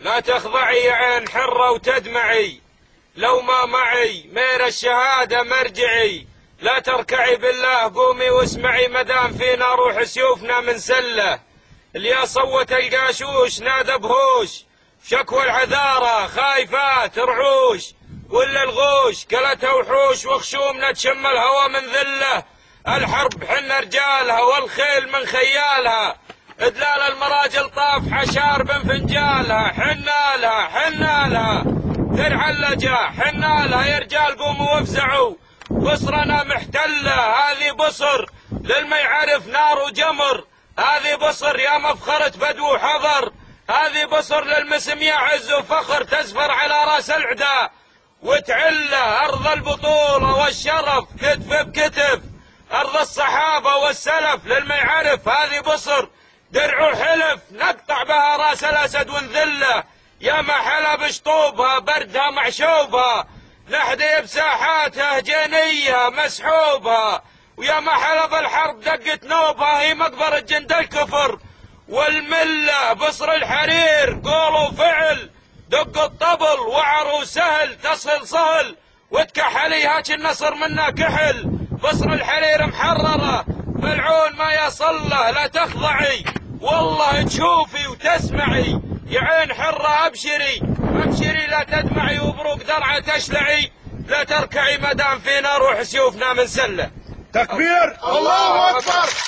لا تخضعي يا عين حرة وتدمعي، لو ما معي مير الشهادة مرجعي. لا تركعي بالله قومي واسمعي، مدام فينا روح سيوفنا من سلة. اللي صوت القاشوش نادى بهوش، شكوى العذارى خايفات رعوش. ولا الغوش كلتها وحوش، وخشومنا تشم الهوى من ذله. الحرب حنا رجالها والخيل من خيالها، ادلال المراجل طاف حشار بن فنجالها. حنا لها حنا لها درع اللجا، حنا لها يا رجال قوموا وافزعوا. بصرنا محتله هذه بصر للما يعرف نار وجمر. هذه بصر يا مفخرة بدو وحضر، هذه بصر للمسم يا عز وفخر. تزفر على راس العدا وتعله أرض البطولة والشرف، كتف بكتف أرض الصحابة والسلف. للما يعرف هذه بصر درع وحلف، نقطع بها راس الأسد ونذله. يا ما حلب شطوبها بردها معشوبها، نحدي بساحاتها هجينية مسحوبها. ويا ما حلب الحرب دقت نوبها، هي مقبرة جند الكفر والملة. بصر الحرير قول وفعل، دق الطبل وعر وسهل. تصل صهل وتكحلي هاك النصر منا كحل. بصر الحرير محررة ملعون ما يصله. لا تخضعي والله تشوفي وتسمعي، يا عين حرة ابشري ابشري. لا تدمعي وبروق درعة تشلعي، لا تركعي مدام فينا روح سيوفنا من سلة. تكبير، الله أكبر.